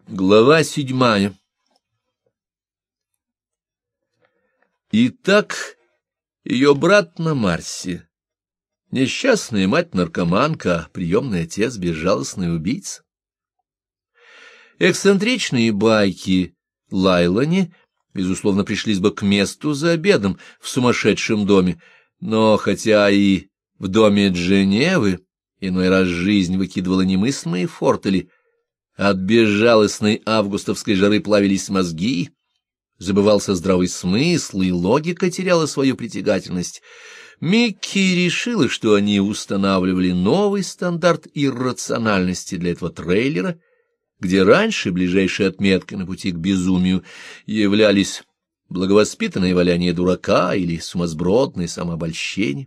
Глава 7. Итак, ее брат на Марсе, несчастная мать-наркоманка, а приемный отец — безжалостный убийца. Эксцентричные байки Лайлани, безусловно, пришлись бы к месту за обедом в сумасшедшем доме, но хотя и в доме Дженевы иной раз жизнь выкидывала немыслимые фортели, от безжалостной августовской жары плавились мозги, забывался здравый смысл, и логика теряла свою притягательность, Микки решила, что они устанавливали новый стандарт иррациональности для этого трейлера, где раньше ближайшей отметкой на пути к безумию являлись благовоспитанное валяние дурака или сумасбродное самообольщение.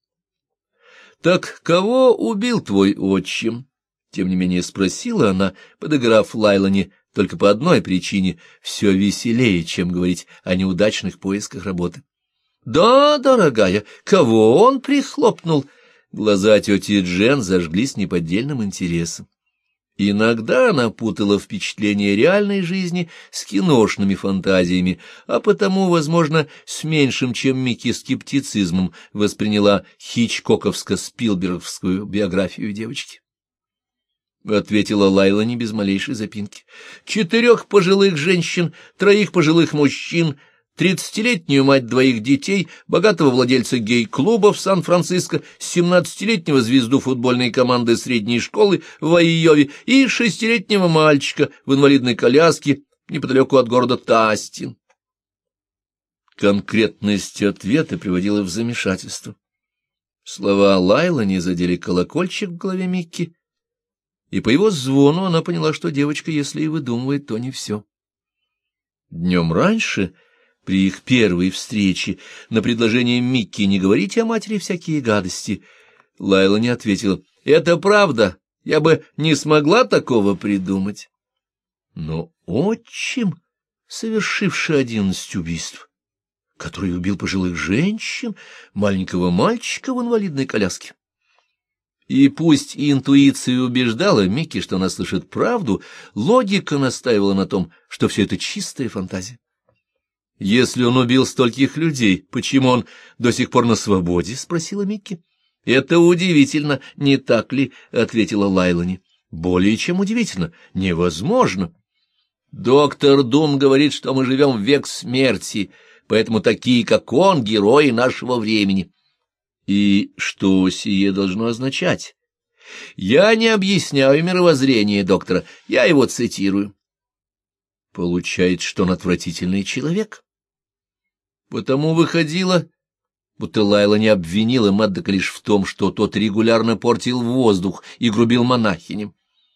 «Так кого убил твой отчим?» Тем не менее спросила она, подыграв Лайлани только по одной причине: все веселее, чем говорить о неудачных поисках работы. «Да, дорогая, кого он прихлопнул?» Глаза тети Джен зажглись неподдельным интересом. Иногда она путала впечатления реальной жизни с киношными фантазиями, а потому, возможно, с меньшим, чем Микки, скептицизмом восприняла хичкоковско-спилберговскую биографию девочки. — ответила Лайлани без малейшей запинки. 4 пожилых женщин, 3 пожилых мужчин, 30-летнюю мать 2 детей, богатого владельца гей-клуба в Сан-Франциско, 17-летнего звезду футбольной команды средней школы в Айове и 6-летнего мальчика в инвалидной коляске неподалеку от города Тастин. Конкретность ответа приводила в замешательство. Слова Лайлани задели колокольчик в голове Микки, и по его звону она поняла, что девочка, если и выдумывает, то не все. Днем раньше, при их первой встрече, на предложение Микки не говорите о матери всякие гадости, Лайлани ответила: «Это правда, я бы не смогла такого придумать». Но отчим, совершивший 11 убийств, который убил пожилых женщин, маленького мальчика в инвалидной коляске. И пусть интуиция убеждала Микки, что она слышит правду, логика настаивала на том, что все это чистая фантазия. «Если он убил стольких людей, почему он до сих пор на свободе?» — спросила Микки. «Это удивительно, не так ли?» — ответила Лайлани. «Более чем удивительно. Невозможно. Доктор Дум говорит, что мы живем в век смерти, поэтому такие, как он, герои нашего времени». И что сие должно означать? Я не объясняю мировоззрение доктора, я его цитирую. Получается, что он отвратительный человек. Потому выходило, будто Лайлани обвинила Мэддока лишь в том, что тот регулярно портил воздух и грубил монахиням.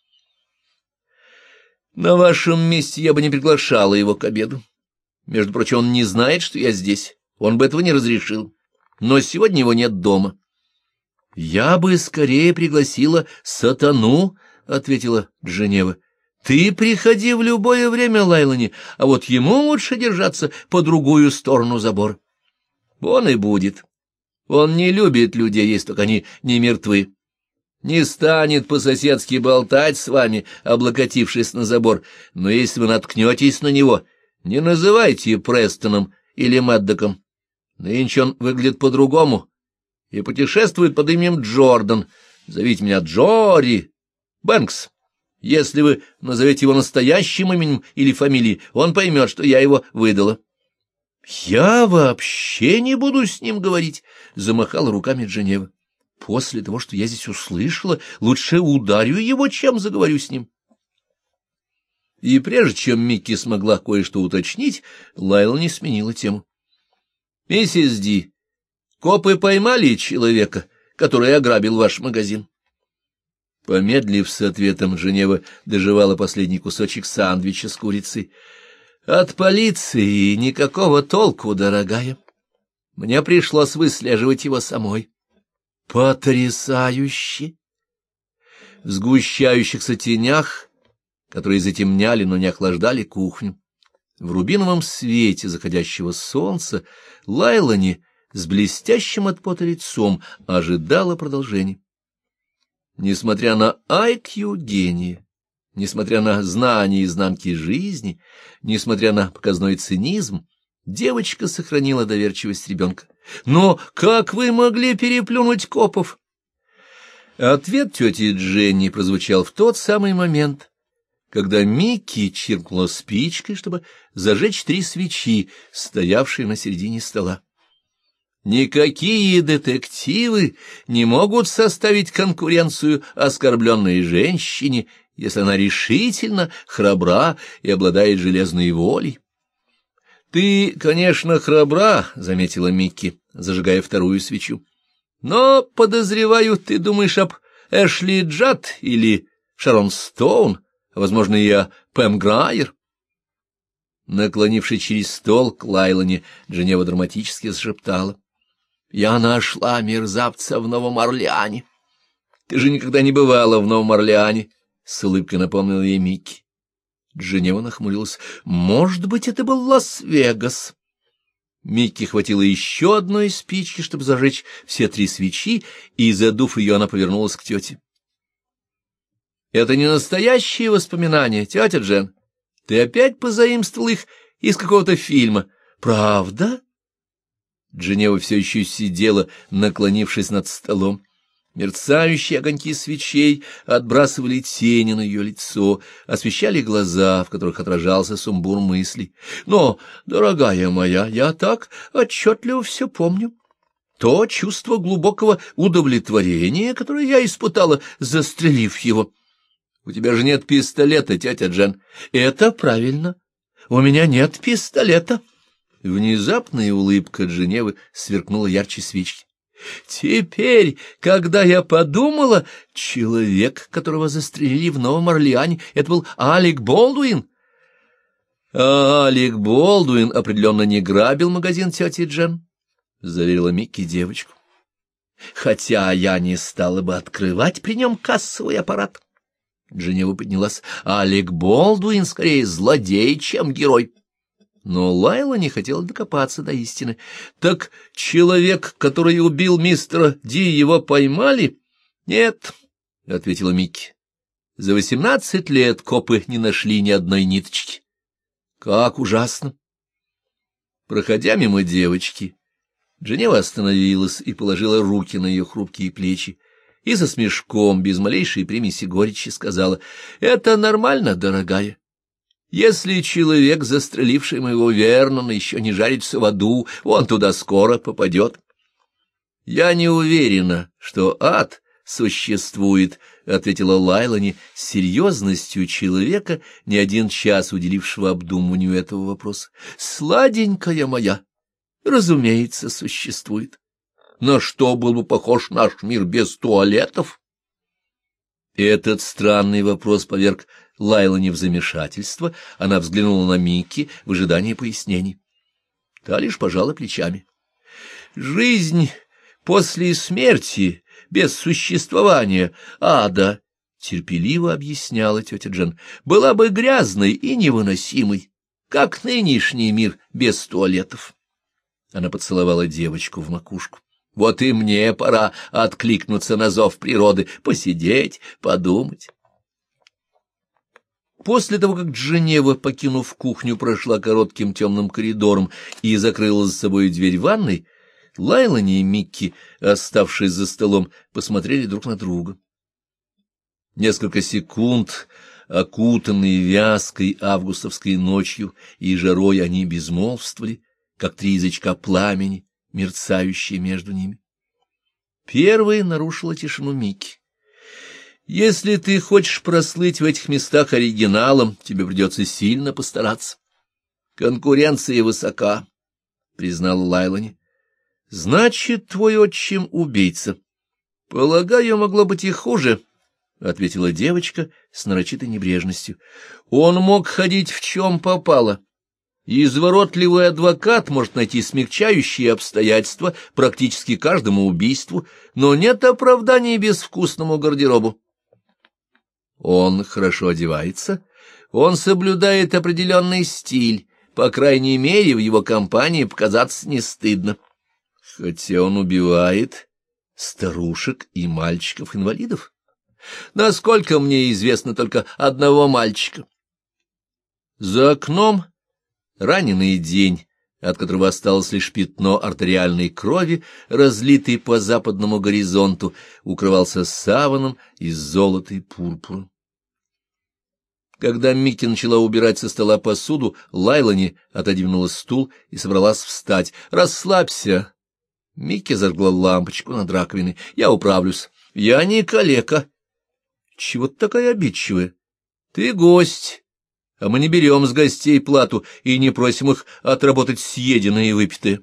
На вашем месте я бы не приглашала его к обеду. Между прочим, он не знает, что я здесь, он бы этого не разрешил. Но сегодня его нет дома. — Я бы скорее пригласила сатану, — ответила Дженева. — Ты приходи в любое время, Лайлани, а вот ему лучше держаться по другую сторону забора. Он и будет. Он не любит людей, если только они не мертвы. Не станет по-соседски болтать с вами, облокотившись на забор, но если вы наткнетесь на него, не называйте Престоном или Мэддоком. Нынче он выглядит по-другому и путешествует под именем Джордан. Зовите меня Джори Бэнкс. Если вы назовете его настоящим именем или фамилией, он поймет, что я его выдала. — Я вообще не буду с ним говорить, — замахала руками Дженева. — После того, что я здесь услышала, лучше ударю его, чем заговорю с ним. И прежде чем Микки смогла кое-что уточнить, Лайлани сменила тему. — Миссис Ди, копы поймали человека, который ограбил ваш магазин? Помедлив с ответом, Женева доживала последний кусочек сандвича с курицей. — От полиции никакого толку, дорогая. Мне пришлось выслеживать его самой. — Потрясающе! В сгущающихся тенях, которые затемняли, но не охлаждали кухню, в рубиновом свете заходящего солнца Лайлани с блестящим от пота лицом ожидала продолжения. Несмотря на IQ гения, Несмотря на знание изнанки жизни, несмотря на показной цинизм, девочка сохранила доверчивость ребенка. «Но как вы могли переплюнуть копов?» Ответ тети Дженни прозвучал в тот самый момент, когда Микки чиркнула спичкой, чтобы зажечь 3 свечи, стоявшие на середине стола. Никакие детективы не могут составить конкуренцию оскорбленной женщине, если она решительно, храбра и обладает железной волей. — Ты, конечно, храбра, — заметила Микки, зажигая 2-ю свечу. — Но, подозреваю, ты думаешь об Эшли Джад или Шарон Стоун, а, возможно, и о Пэм Грайер. Наклонившись через стол к Лайлоне, Дженева драматически зашептала: — Я нашла мерзавца в Новом Орлеане. — Ты же никогда не бывала в Новом Орлеане, — с улыбкой напомнила ей Микки. Дженева нахмурилась. — Может быть, это был Лас-Вегас? Микки хватило еще одной спички, чтобы зажечь все 3 свечи, и, задув ее, она повернулась к тете. — Это не настоящие воспоминания, тетя Джен. Ты опять позаимствовал их из какого-то фильма. Правда? Дженева все еще сидела, наклонившись над столом. Мерцающие огоньки свечей отбрасывали тени на ее лицо, освещали глаза, в которых отражался сумбур мыслей. Но, дорогая моя, я так отчетливо все помню. То чувство глубокого удовлетворения, которое я испытала, застрелив его. У тебя же нет пистолета, тетя Джен. Это правильно. У меня нет пистолета. Внезапная улыбка Дженевы сверкнула ярче спички. Теперь, когда я подумала, человек, которого застрелили в Новом Орлеане, это был Алек Болдуин. А Алек Болдуин определенно не грабил магазин тети Джен, — заверила Микки девочку. Хотя я не стала бы открывать при нем кассовый аппарат. Дженева поднялась. Алек Болдуин скорее злодей, чем герой. Но Лайла не хотела докопаться до истины. — Так человек, который убил мистера Ди, его поймали? — Нет, — ответила Микки. — За 18 лет копы не нашли ни одной ниточки. — Как ужасно! Проходя мимо девочки, Дженева остановилась и положила руки на ее хрупкие плечи, и со смешком, без малейшей примеси горечи, сказала: — Это нормально, дорогая. Если человек, застреливший моего Вернона, еще не жарится в аду, он туда скоро попадет. — Я не уверена, что ад существует, — ответила Лайлони с серьезностью человека, не 1 час уделившего обдумыванию этого вопроса. — Сладенькая моя, разумеется, существует. На что был бы похож наш мир без туалетов? Этот странный вопрос поверг Лайлони в замешательство. Она взглянула на Микки в ожидании пояснений. Та лишь пожала плечами. «Жизнь после смерти, без существования ада, — терпеливо объясняла тетя Джен, — была бы грязной и невыносимой, как нынешний мир без туалетов». Она поцеловала девочку в макушку. Вот и мне пора откликнуться на зов природы, посидеть, подумать. После того, как Дженева, покинув кухню, прошла коротким темным коридором и закрыла за собой дверь ванной, Лайлони и Микки, оставшись за столом, посмотрели друг на друга. Несколько секунд, окутанные вязкой августовской ночью и жарой, они безмолвствовали, как 3 язычка пламени, мерцающие между ними. Первой нарушила тишину Микки. «Если ты хочешь прослыть в этих местах оригиналом, тебе придется сильно постараться. Конкуренция высока», — признала Лайлони. «Значит, твой отчим убийца. Полагаю, могло быть и хуже», — ответила девочка с нарочитой небрежностью. «Он мог ходить в чем попало. Изворотливый адвокат может найти смягчающие обстоятельства практически каждому убийству, но нет оправданий безвкусному гардеробу. Он хорошо одевается, он соблюдает определенный стиль, по крайней мере, в его компании показаться не стыдно. Хотя он убивает старушек и мальчиков-инвалидов. Насколько мне известно только одного мальчика. За окном раненый день, от которого осталось лишь пятно артериальной крови, разлитый по западному горизонту, укрывался саваном из золота и пурпура. Когда Микки начала убирать со стола посуду, Лайлани отодвинула стул и собралась встать. «Расслабься!» Микки зажгла лампочку над раковиной. «Я управлюсь. Я не калека». «Чего ты такая обидчивая? Ты гость, а мы не берем с гостей плату и не просим их отработать съеденное и выпитое».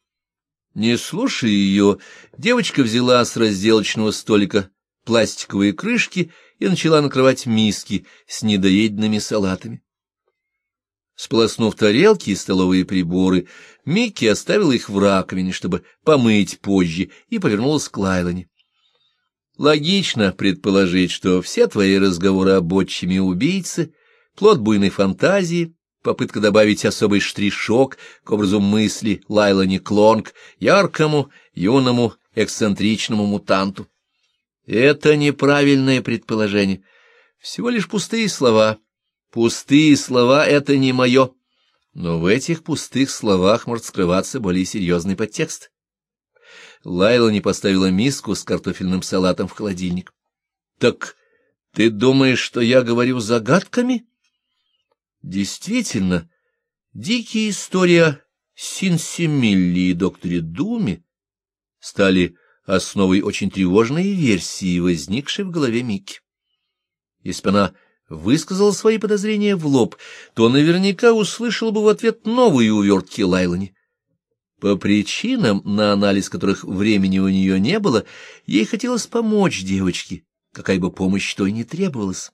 Не слушая ее, девочка взяла с разделочного столика пластиковые крышки и начала накрывать миски с недоеденными салатами. Сполоснув тарелки и столовые приборы, Микки оставила их в раковине, чтобы помыть позже, и повернулась к Лайлани. Логично предположить, что все твои разговоры об отчиме и убийце — плод буйной фантазии, попытка добавить особый штришок к образу мысли Лайлани Клонг, яркому, юному, эксцентричному мутанту. Это неправильное предположение. Всего лишь пустые слова. Пустые слова — это не мое. Но в этих пустых словах может скрываться более серьезный подтекст. Лайлани поставила миску с картофельным салатом в холодильник. — Так ты думаешь, что я говорю загадками? Действительно, дикие истории о Синсимилле и докторе Думе стали основой очень тревожной версии, возникшей в голове Микки. Если бы она высказала свои подозрения в лоб, то наверняка услышала бы в ответ новые увертки Лайлани. По причинам, на анализ которых времени у нее не было, ей хотелось помочь девочке, какая бы помощь той не требовалась.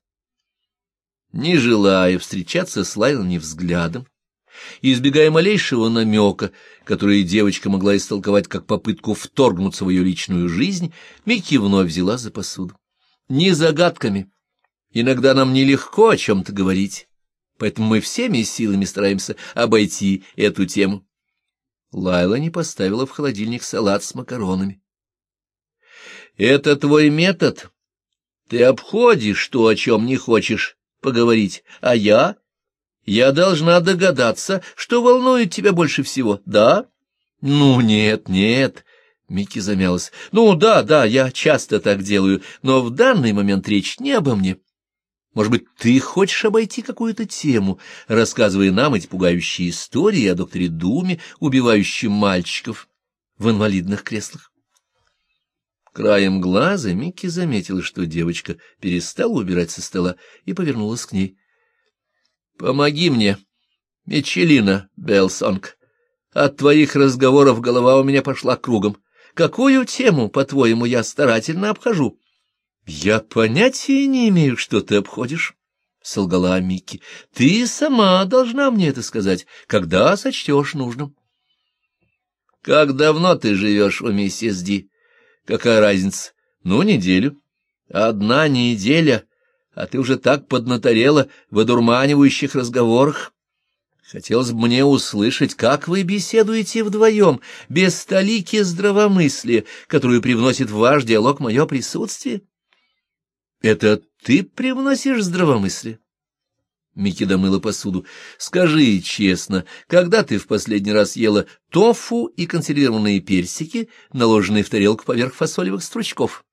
Не желая встречаться с Лайлани взглядом, избегая малейшего намека, который девочка могла истолковать как попытку вторгнуться в ее личную жизнь, Микки вновь взяла за посуду. Не загадками. Иногда нам нелегко о чем-то говорить, поэтому мы всеми силами стараемся обойти эту тему. Лайлани поставила в холодильник салат с макаронами. — Это твой метод? Ты обходишь то, о чем не хочешь поговорить, а я... Я должна догадаться, что волнует тебя больше всего, да? Ну, нет, нет, Микки замялась. Ну, да, я часто так делаю, но в данный момент речь не обо мне. Может быть, ты хочешь обойти какую-то тему, рассказывая нам эти пугающие истории о докторе Думе, убивающем мальчиков в инвалидных креслах? Краем глаза Микки заметила, что девочка перестала убирать со стола, и повернулась к ней. — Помоги мне, Мичелина Белсонг. От твоих разговоров голова у меня пошла кругом. Какую тему, по-твоему, я старательно обхожу? — Я понятия не имею, что ты обходишь, — солгала Микки. — Ты сама должна мне это сказать, когда сочтешь нужным. — Как давно ты живешь у миссис Ди? Какая разница? Ну, неделю. Одна неделя, а ты уже так поднаторела в одурманивающих разговорах. Хотелось бы мне услышать, как вы беседуете вдвоем, без толики здравомыслия, которую привносит в ваш диалог мое присутствие. Это ты привносишь здравомыслие? Микки домыла посуду. Скажи честно, когда ты в последний раз ела тофу и консервированные персики, наложенные в тарелку поверх фасолевых стручков?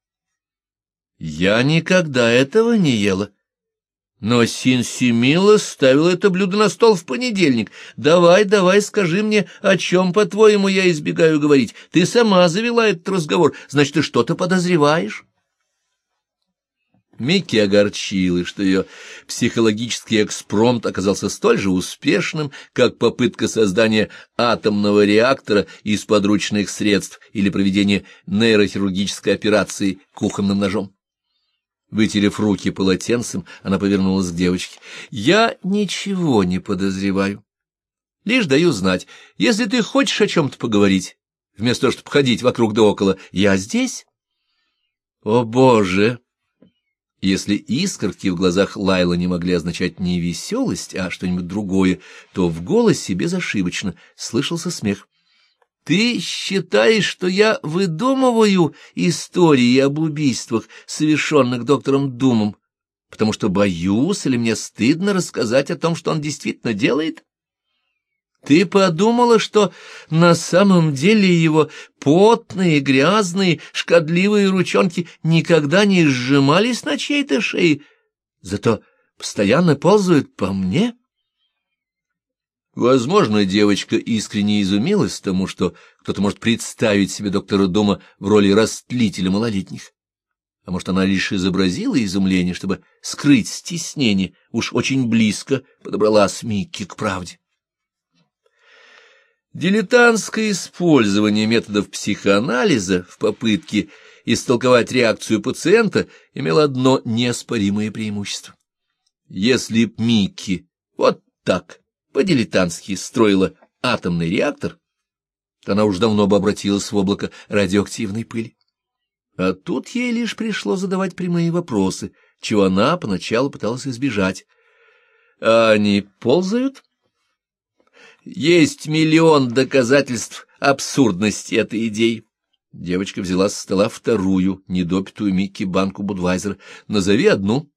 Я никогда этого не ела. Но Синсимила ставила это блюдо на стол в понедельник. Давай, скажи мне, о чем, по-твоему, я избегаю говорить. Ты сама завела этот разговор, значит, ты что-то подозреваешь? Микки огорчилась, что ее психологический экспромт оказался столь же успешным, как попытка создания атомного реактора из подручных средств или проведения нейрохирургической операции кухонным ножом. Вытерев руки полотенцем, она повернулась к девочке. — Я ничего не подозреваю. Лишь даю знать, если ты хочешь о чем-то поговорить, вместо того, чтобы ходить вокруг да около, я здесь. — О, Боже! Если искорки в глазах Лайлы не могли означать не веселость, а что-нибудь другое, то в голосе безошибочно слышался смех. Ты считаешь, что я выдумываю истории об убийствах, совершенных доктором Думом, потому что боюсь или мне стыдно рассказать о том, что он действительно делает? Ты подумала, что на самом деле его потные, грязные, шкодливые ручонки никогда не сжимались на чьей-то шее, зато постоянно ползают по мне? Возможно, девочка искренне изумилась тому, что кто-то может представить себе доктора Дума в роли растлителя малолетних. А может, она лишь изобразила изумление, чтобы скрыть стеснение, уж очень близко подобралась Микки к правде. Дилетантское использование методов психоанализа в попытке истолковать реакцию пациента имело одно неоспоримое преимущество. Если б Микки вот так по-дилетантски строила атомный реактор, то она уж давно бы обратилась в облако радиоактивной пыли. А тут ей лишь пришлось задавать прямые вопросы, чего она поначалу пыталась избежать. А они ползают? Есть миллион доказательств абсурдности этой идеи. Девочка взяла со стола вторую, недопитую Микки банку Будвайзера. Назови одну.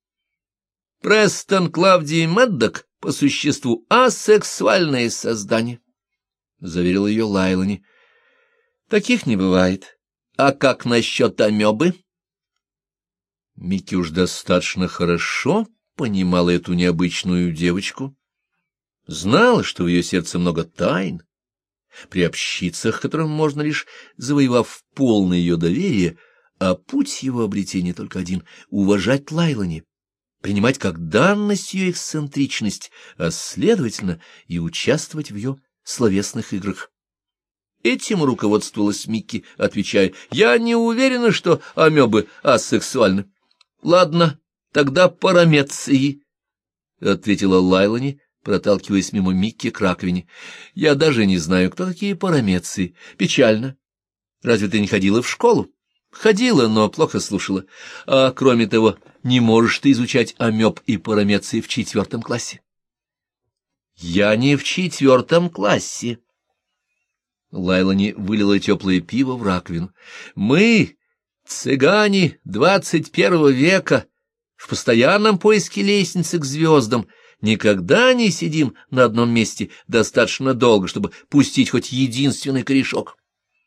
Престон Клавдий Мэддок по существу асексуальное создание, — заверила ее Лайлани. Таких не бывает. А как насчет амебы? Микки уж достаточно хорошо понимала эту необычную девочку. Знала, что в ее сердце много тайн, приобщиться к которым можно лишь завоевав полное ее доверие, а путь его обретения только один — уважать Лайлани, принимать как данность ее эксцентричность, а следовательно и участвовать в ее словесных играх. Этим руководствовалась Микки, отвечая: «Я не уверена, что амебы асексуальны». «Ладно, тогда парамеции», — ответила Лайлани, проталкиваясь мимо Микки к раковине. «Я даже не знаю, кто такие парамеции. Печально. Разве ты не ходила в школу?» «Ходила, но плохо слушала. А кроме того, не можешь ты изучать амеб и парамеции в 4 классе». «Я не в 4 классе». Лайлани вылила теплое пиво в раковину. «Мы, цыгане 21 века, в постоянном поиске лестницы к звездам, никогда не сидим на одном месте достаточно долго, чтобы пустить хоть единственный корешок.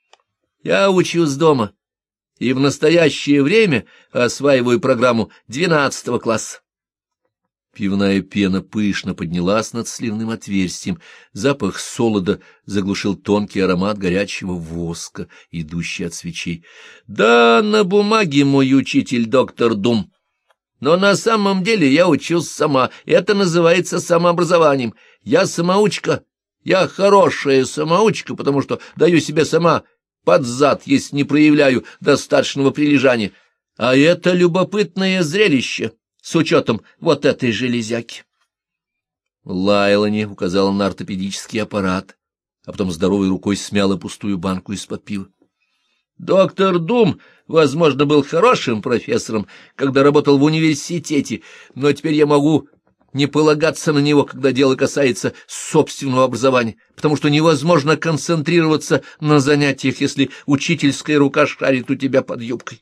Я учусь дома и в настоящее время осваиваю программу 12 класса». Пивная пена пышно поднялась над сливным отверстием, запах солода заглушил тонкий аромат горячего воска, идущий от свечей. «Да, на бумаге мой учитель доктор Дум. Но на самом деле я учусь сама, это называется самообразованием. Я самоучка, я хорошая самоучка, потому что даю себе сама под зад, если не проявляю достаточного прилежания. А это любопытное зрелище с учетом вот этой железяки». Лайлани указала на ортопедический аппарат, а потом здоровой рукой смяла пустую банку из-под пива. «Доктор Дум, возможно, был хорошим профессором, когда работал в университете, но теперь я могу не полагаться на него, когда дело касается собственного образования, потому что невозможно концентрироваться на занятиях, если учительская рука шарит у тебя под юбкой».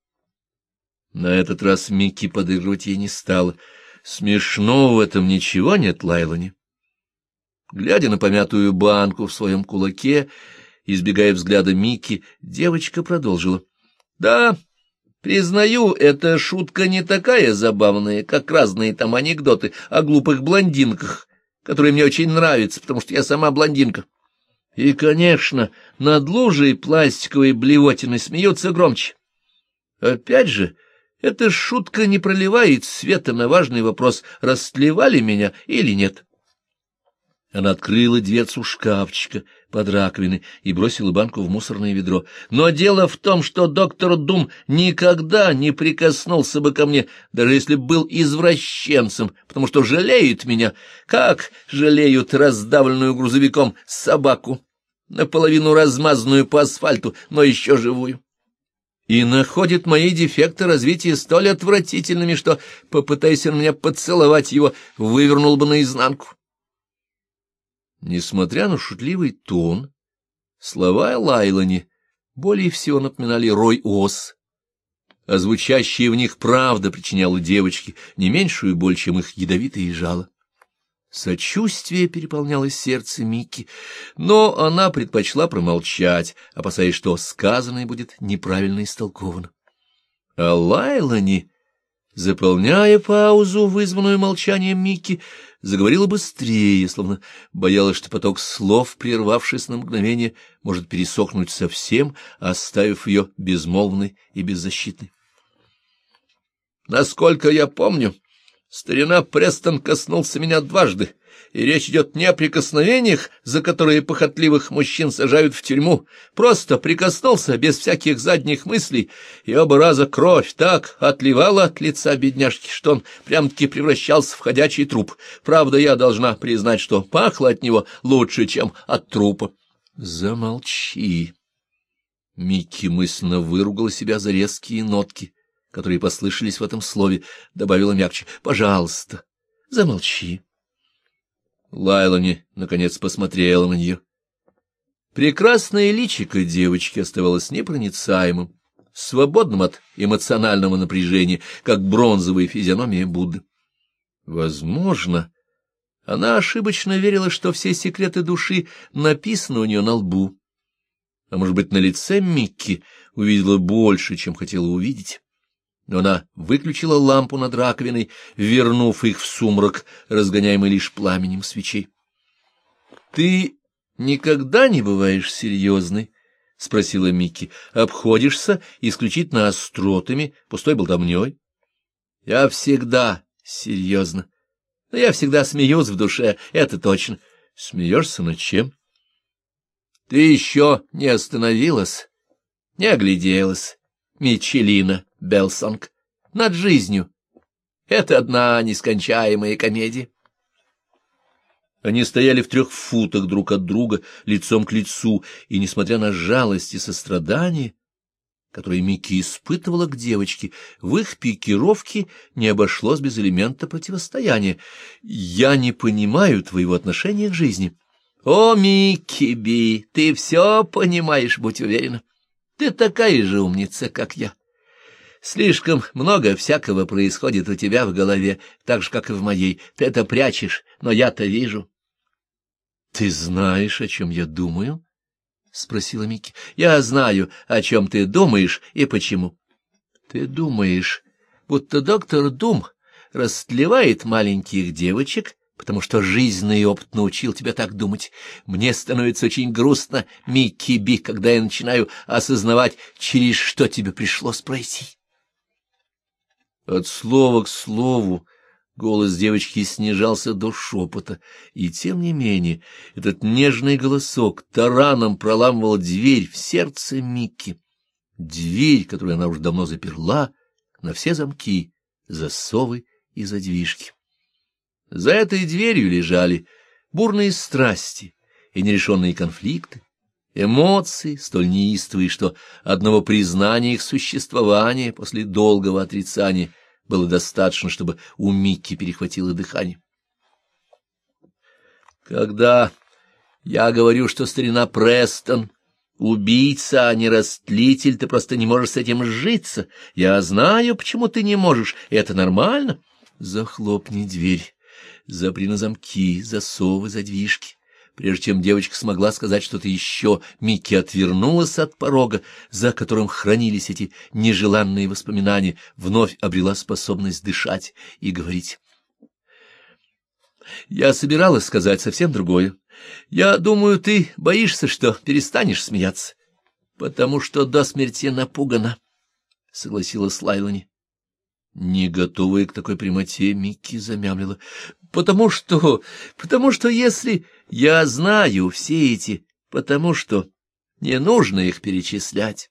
На этот раз Микки подыгрывать ей не стала. «Смешного в этом ничего нет, Лайлани». Глядя на помятую банку в своем кулаке, избегая взгляда Микки, девочка продолжила. «Да, признаю, эта шутка не такая забавная, как разные там анекдоты о глупых блондинках, которые мне очень нравятся, потому что я сама блондинка. И, конечно, над лужей пластиковой блевотины смеются громче. Опять же, эта шутка не проливает света на важный вопрос, растлевали меня или нет». Она открыла дверцу шкафчика под раковиной и бросила банку в мусорное ведро. «Но дело в том, что доктор Дум никогда не прикоснулся бы ко мне, даже если бы был извращенцем, потому что жалеет меня, как жалеют раздавленную грузовиком собаку, наполовину размазанную по асфальту, но еще живую. И находит мои дефекты развития столь отвратительными, что, попытайся на меня поцеловать его, вывернул бы наизнанку». Несмотря на шутливый тон, Слова Лайлани более всего напоминали рой ос, а звучащая в них правда причиняла девочке не меньшую боль, чем их ядовитые жало. Сочувствие переполняло сердце Микки, но она предпочла промолчать, опасаясь, что сказанное будет неправильно истолковано. А Лайлани, заполняя паузу, вызванную молчанием Микки, заговорила быстрее, словно боялась, что поток слов, прервавшись на мгновение, может пересохнуть совсем, оставив ее безмолвной и беззащитной. Насколько я помню, старина Престон коснулся меня дважды, и речь идет не о прикосновениях, за которые похотливых мужчин сажают в тюрьму, просто прикоснулся без всяких задних мыслей, и оба раза кровь так отливала от лица бедняжки, что он прям-таки превращался в ходячий труп. Правда, я должна признать, что пахло от него лучше, чем от трупа. Замолчи. Микки мысленно выругала себя за резкие нотки, которые послышались в этом слове, добавила мягче: «Пожалуйста, замолчи». Лайлани, наконец, посмотрела на нее. Прекрасное личико девочки оставалось непроницаемым, свободным от эмоционального напряжения, как бронзовая физиономия Будды. Возможно, она ошибочно верила, что все секреты души написаны у нее на лбу, а может быть, на лице Микки увидела больше, чем хотела увидеть. Но она выключила лампу над раковиной, вернув их в сумрак, разгоняемый лишь пламенем свечей. — Ты никогда не бываешь серьезной? — спросила Микки. — Обходишься исключительно остротами, пустой болтовней? — Я всегда серьезна. Но я всегда смеюсь в душе, это точно. — Смеешься над чем? — Ты еще не остановилась, не огляделась, Мичелина Белсонг, над жизнью. Это одна нескончаемая комедия. Они стояли в 3 футах друг от друга, лицом к лицу, и, несмотря на жалость и сострадание, которые Микки испытывала к девочке, в их пикировке не обошлось без элемента противостояния. «Я не понимаю твоего отношения к жизни». «О, Микки Би, ты все понимаешь, будь уверена. Ты такая же умница, как я. Слишком много всякого происходит у тебя в голове, так же, как и в моей. Ты это прячешь, но я-то вижу». — Ты знаешь, о чем я думаю? — спросила Микки. — Я знаю, о чем ты думаешь и почему. Ты думаешь, будто доктор Дум растлевает маленьких девочек, потому что жизненный опыт научил тебя так думать. Мне становится очень грустно, Микки Би, когда я начинаю осознавать, через что тебе пришлось пройти. От слова к слову голос девочки снижался до шепота, и тем не менее этот нежный голосок тараном проламывал дверь в сердце Микки, дверь, которую она уже давно заперла на все замки, засовы и задвижки. За этой дверью лежали бурные страсти и нерешенные конфликты, эмоции, столь неистовые, что одного признания их существования после долгого отрицания было достаточно, чтобы у Микки перехватило дыхание. Когда я говорю, что старина Престон — убийца, а не растлитель, ты просто не можешь с этим сжиться. Я знаю, почему ты не можешь, и это нормально. Захлопни дверь, запри на замки, засовы, задвижки. Прежде чем девочка смогла сказать что-то еще, Микки отвернулась от порога, за которым хранились эти нежеланные воспоминания, вновь обрела способность дышать и говорить. Я собиралась сказать совсем другое. Я думаю, ты боишься, что перестанешь смеяться, потому что до смерти напугана, — согласилась Лайлани. Не готовая к такой прямоте, Микки замямлила. Потому что если... Я знаю все эти, потому что не нужно их перечислять.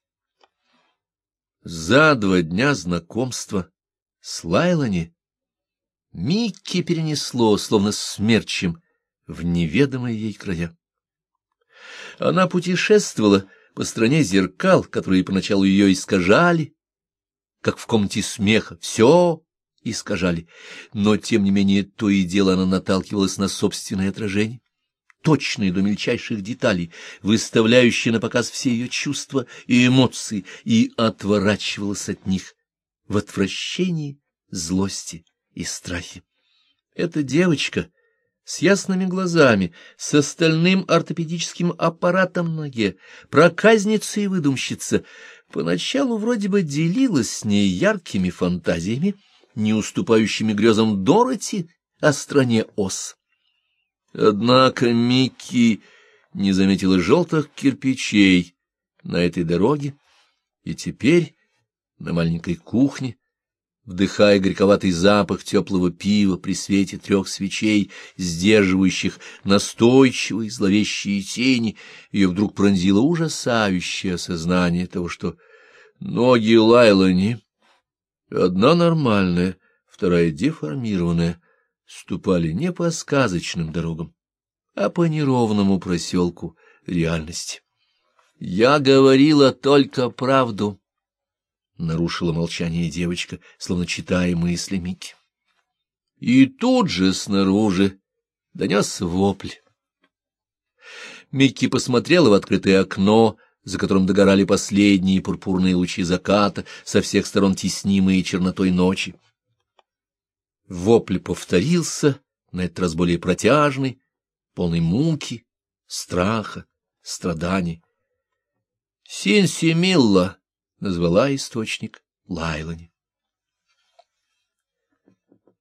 За 2 дня знакомства с Лайлани Микки перенесло, словно смерчем, в неведомые ей края. Она путешествовала по стране зеркал, которые поначалу ее искажали, как в комнате смеха, все искажали, но, тем не менее, то и дело она наталкивалась на собственное отражение. точные до мельчайших деталей, выставляющая на показ все ее чувства и эмоции, и отворачивалась от них в отвращении, злости и страхе. Эта девочка с ясными глазами, с остальным ортопедическим аппаратом на ноге, проказница и выдумщица, поначалу вроде бы делилась с ней яркими фантазиями, не уступающими грезам Дороти о стране Оз. Однако Микки не заметила желтых кирпичей на этой дороге, и теперь на маленькой кухне, вдыхая горьковатый запах теплого пива при свете 3 свечей, сдерживающих настойчивые зловещие тени, ее вдруг пронзило ужасающее осознание того, что ноги Лайлани, одна нормальная, вторая деформированная, ступали не по сказочным дорогам, а по неровному проселку реальности. «Я говорила только правду», — нарушила молчание девочка, словно читая мысли Микки. И тут же снаружи донес вопль. Микки посмотрела в открытое окно, за которым догорали последние пурпурные лучи заката, со всех сторон теснимые чернотой ночи. Вопль повторился, на этот раз более протяжный, полный муки, страха, страданий. Синсимилла назвала источник Лайлани.